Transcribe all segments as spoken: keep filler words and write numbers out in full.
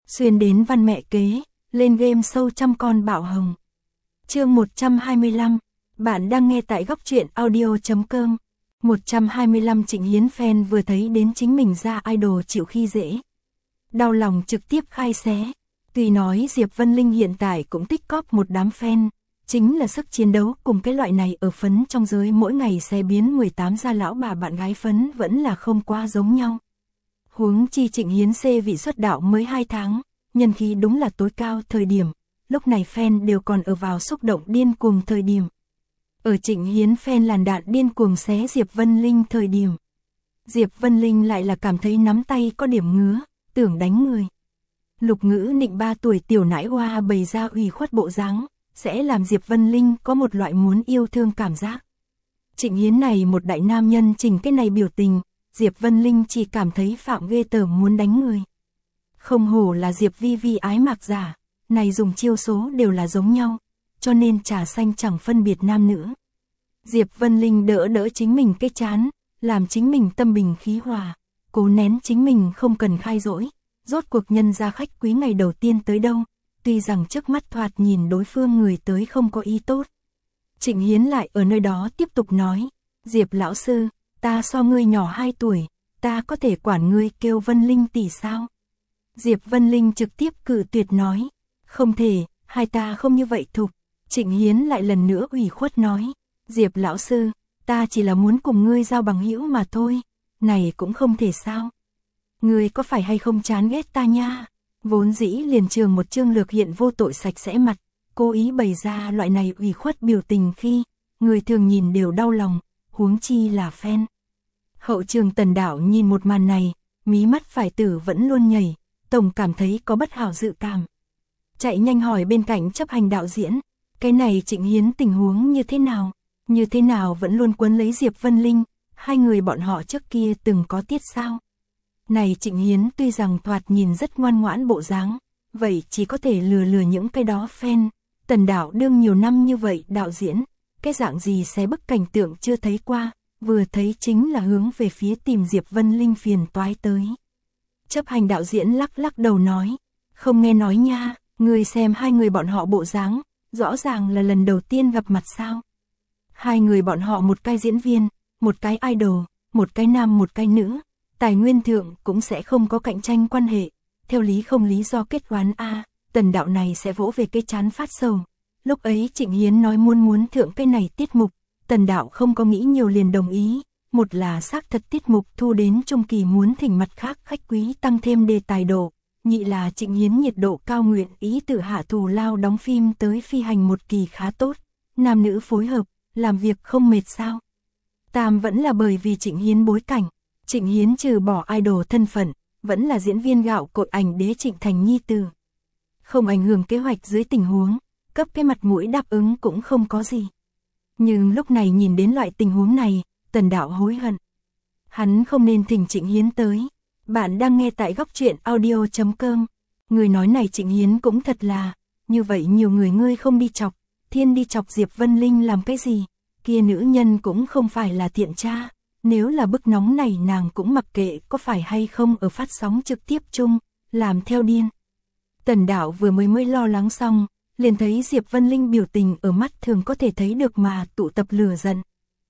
xuyên đến văn mẹ kế, lên game show trăm con bạo hồng. Chương một trăm hai mươi lăm, bạn đang nghe tại góc truyện audio chấm com. một trăm hai mươi lăm Trịnh Hiến fan vừa thấy đến chính mình ra idol chịu khi dễ. Đau lòng trực tiếp khai xé. Tuy nói Diệp Vân Linh hiện tại cũng tích cóp một đám fan, chính là sức chiến đấu cùng cái loại này ở phấn trong giới mỗi ngày sẽ biến mười tám ra lão bà bạn gái phấn vẫn là không quá giống nhau. Huống chi Trịnh Hiến C vị xuất đạo mới hai tháng, nhân khí đúng là tối cao thời điểm, lúc này fan đều còn ở vào xúc động điên cuồng thời điểm. Ở Trịnh Hiến fan làn đạn điên cuồng xé Diệp Vân Linh thời điểm, Diệp Vân Linh lại là cảm thấy nắm tay có điểm ngứa, tưởng đánh người. Lục Ngữ Nịnh ba tuổi tiểu nãi hoa bày ra ủy khuất bộ dáng, sẽ làm Diệp Vân Linh có một loại muốn yêu thương cảm giác. Trịnh Hiến này một đại nam nhân chỉnh cái này biểu tình, Diệp Vân Linh chỉ cảm thấy phạm ghê tởm muốn đánh người. Không hổ là Diệp Vi Vi ái mạc giả, này dùng chiêu số đều là giống nhau, cho nên trà xanh chẳng phân biệt nam nữ. Diệp Vân Linh đỡ đỡ chính mình cái chán, làm chính mình tâm bình khí hòa, cố nén chính mình không cần khai dỗi. Rốt cuộc nhân ra khách quý ngày đầu tiên tới đâu, tuy rằng trước mắt thoạt nhìn đối phương người tới không có ý tốt. Trịnh Hiến lại ở nơi đó tiếp tục nói, Diệp lão sư, ta so ngươi nhỏ hai tuổi, ta có thể quản ngươi kêu Vân Linh tỷ sao? Diệp Vân Linh trực tiếp cự tuyệt nói, không thể, hai ta không như vậy thục. Trịnh Hiến lại lần nữa ủy khuất nói, Diệp lão sư, ta chỉ là muốn cùng ngươi giao bằng hữu mà thôi, này cũng không thể sao? Ngươi có phải hay không chán ghét ta nha? Vốn dĩ liền trường một chương lược hiện vô tội sạch sẽ mặt, cố ý bày ra loại này ủy khuất biểu tình khi người thường nhìn đều đau lòng, huống chi là fan. Hậu trường Tần Đạo nhìn một màn này, mí mắt phải tử vẫn luôn nhảy, tổng cảm thấy có bất hảo dự cảm. Chạy nhanh hỏi bên cạnh chấp hành đạo diễn, cái này Trịnh Hiến tình huống như thế nào? Như thế nào vẫn luôn quấn lấy Diệp Vân Linh, hai người bọn họ trước kia từng có tiết sao? Này Trịnh Hiến tuy rằng thoạt nhìn rất ngoan ngoãn bộ dáng, vậy chỉ có thể lừa lừa những cái đó fan. Tần Đạo đương nhiều năm như vậy đạo diễn, cái dạng gì xé bức cảnh tượng chưa thấy qua, vừa thấy chính là hướng về phía tìm Diệp Vân Linh phiền toái tới. Chấp hành đạo diễn lắc lắc đầu nói, không nghe nói nha, người xem hai người bọn họ bộ dáng, rõ ràng là lần đầu tiên gặp mặt sao. Hai người bọn họ một cái diễn viên, một cái idol, một cái nam một cái nữ. Tài nguyên thượng cũng sẽ không có cạnh tranh quan hệ, theo lý không lý do kết oán a. Tần Đạo này sẽ vỗ về cái chán phát sầu. Lúc ấy Trịnh Hiến nói muốn muốn thượng cái này tiết mục, Tần Đạo không có nghĩ nhiều liền đồng ý. Một là xác thật tiết mục thu đến trung kỳ muốn thỉnh mặt khác khách quý tăng thêm đề tài độ, nhị là Trịnh Hiến nhiệt độ cao nguyện ý tự hạ thù lao đóng phim tới phi hành một kỳ khá tốt, nam nữ phối hợp, làm việc không mệt sao. Tam vẫn là bởi vì Trịnh Hiến bối cảnh. Trịnh Hiến trừ bỏ idol thân phận, vẫn là diễn viên gạo cội ảnh đế Trịnh Thành nhi tử. Không ảnh hưởng kế hoạch dưới tình huống, cấp cái mặt mũi đáp ứng cũng không có gì. Nhưng lúc này nhìn đến loại tình huống này, Tần Đạo hối hận. Hắn không nên thỉnh Trịnh Hiến tới. Bạn đang nghe tại góc truyện audio chấm com. Người nói này Trịnh Hiến cũng thật là, như vậy nhiều người ngươi không đi chọc, thiên đi chọc Diệp Vân Linh làm cái gì, kia nữ nhân cũng không phải là thiện tra. Nếu là bức nóng này nàng cũng mặc kệ có phải hay không ở phát sóng trực tiếp chung, làm theo điên. Tần Đạo vừa mới mới lo lắng xong, liền thấy Diệp Vân Linh biểu tình ở mắt thường có thể thấy được mà tụ tập lửa giận.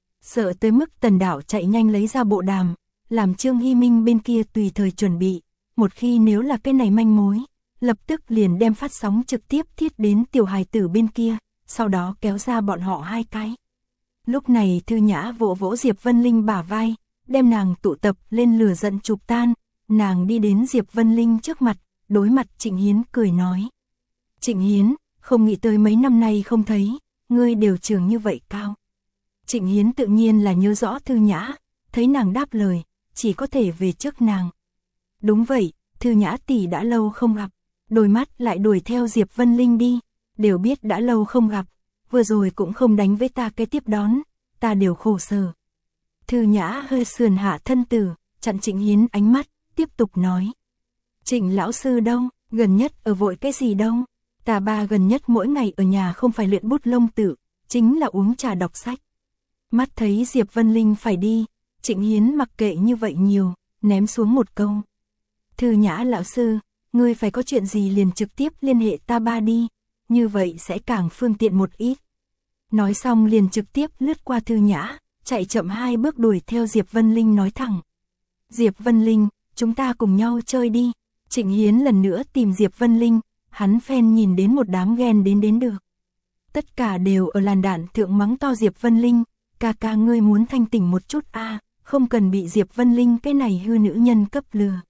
Sợ tới mức Tần Đạo chạy nhanh lấy ra bộ đàm, làm Trương Hy Minh bên kia tùy thời chuẩn bị, một khi nếu là cái này manh mối, lập tức liền đem phát sóng trực tiếp thiết đến tiểu hài tử bên kia, sau đó kéo ra bọn họ hai cái. Lúc này Thư Nhã vỗ vỗ Diệp Vân Linh bả vai, đem nàng tụ tập lên lửa giận chụp tan, nàng đi đến Diệp Vân Linh trước mặt, đối mặt Trịnh Hiến cười nói. Trịnh Hiến, không nghĩ tới mấy năm nay không thấy, ngươi đều trưởng như vậy cao. Trịnh Hiến tự nhiên là nhớ rõ Thư Nhã, thấy nàng đáp lời, chỉ có thể về trước nàng. Đúng vậy, Thư Nhã tỷ đã lâu không gặp, đôi mắt lại đuổi theo Diệp Vân Linh đi, đều biết đã lâu không gặp. Vừa rồi cũng không đánh với ta cái tiếp đón, ta đều khổ sở. Thư Nhã hơi sườn hạ thân tử, chặn Trịnh Hiến ánh mắt, tiếp tục nói. Trịnh lão sư đâu, gần nhất ở vội cái gì đâu, ta ba gần nhất mỗi ngày ở nhà không phải luyện bút lông tự, chính là uống trà đọc sách. Mắt thấy Diệp Vân Linh phải đi, Trịnh Hiến mặc kệ như vậy nhiều, ném xuống một câu. Thư Nhã lão sư, ngươi phải có chuyện gì liền trực tiếp liên hệ ta ba đi, như vậy sẽ càng phương tiện một ít. Nói xong liền trực tiếp lướt qua Thư Nhã, chạy chậm hai bước đuổi theo Diệp Vân Linh nói thẳng. Diệp Vân Linh, chúng ta cùng nhau chơi đi. Trịnh Hiến lần nữa tìm Diệp Vân Linh, hắn fan nhìn đến một đám ghen đến đến được. Tất cả đều ở làn đạn thượng mắng to Diệp Vân Linh, ca ca ngươi muốn thanh tỉnh một chút a, à, không cần bị Diệp Vân Linh cái này hư nữ nhân cấp lừa.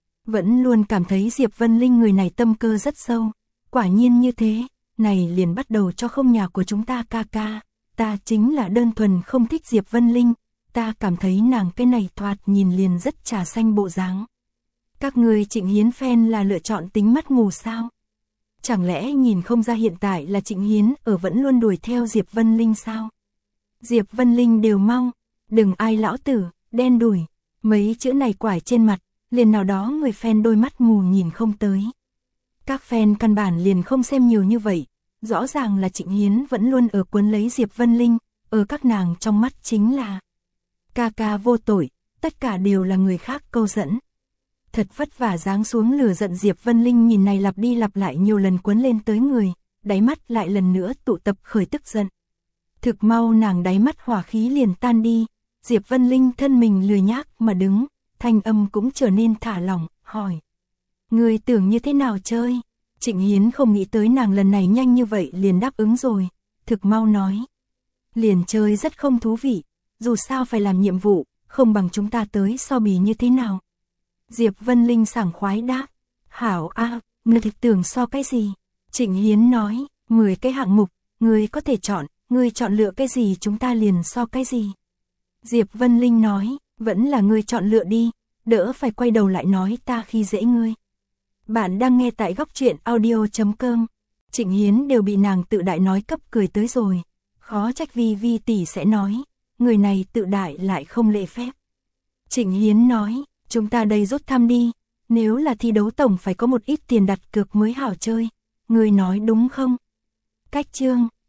Vẫn luôn cảm thấy Diệp Vân Linh người này tâm cơ rất sâu, quả nhiên như thế, này liền bắt đầu cho không nhà của chúng ta ca ca, ta chính là đơn thuần không thích Diệp Vân Linh, ta cảm thấy nàng cái này thoạt nhìn liền rất trà xanh bộ dáng. Các người Trịnh Hiến fan là lựa chọn tính mắt mù sao? Chẳng lẽ nhìn không ra hiện tại là Trịnh Hiến ở vẫn luôn đuổi theo Diệp Vân Linh sao? Diệp Vân Linh đều mau, đừng ai lão tử, đen đủi, mấy chữ này quải trên mặt, liền nào đó người fan đôi mắt mù nhìn không tới. Các fan căn bản liền không xem nhiều như vậy, rõ ràng là Trịnh Hiến vẫn luôn ở cuốn lấy Diệp Vân Linh, ở các nàng trong mắt chính là ca ca vô tội, tất cả đều là người khác câu dẫn. Thật vất vả giáng xuống lửa giận Diệp Vân Linh nhìn này lặp đi lặp lại nhiều lần cuốn lên tới người, đáy mắt lại lần nữa tụ tập khởi tức giận. Thực mau nàng đáy mắt hỏa khí liền tan đi, Diệp Vân Linh thân mình lười nhác mà đứng, thanh âm cũng trở nên thả lỏng, hỏi. Người tưởng như thế nào chơi? Trịnh Hiến không nghĩ tới nàng lần này nhanh như vậy liền đáp ứng rồi, thực mau nói. Liền chơi rất không thú vị, dù sao phải làm nhiệm vụ, không bằng chúng ta tới so bì như thế nào. Diệp Vân Linh sảng khoái đáp, hảo a, à, ngươi thực tưởng so cái gì? Trịnh Hiến nói, mười cái hạng mục, ngươi có thể chọn, ngươi chọn lựa cái gì chúng ta liền so cái gì. Diệp Vân Linh nói, vẫn là ngươi chọn lựa đi, đỡ phải quay đầu lại nói ta khi dễ ngươi. Bạn đang nghe tại góc truyện audio chấm com. Trịnh Hiến đều bị nàng tự đại nói cấp cười tới rồi, khó trách Vi Vi tỷ sẽ nói, người này tự đại lại không lễ phép. Trịnh Hiến nói, chúng ta đây rút thăm đi, nếu là thi đấu tổng phải có một ít tiền đặt cược mới hảo chơi, người nói đúng không? Cách chương,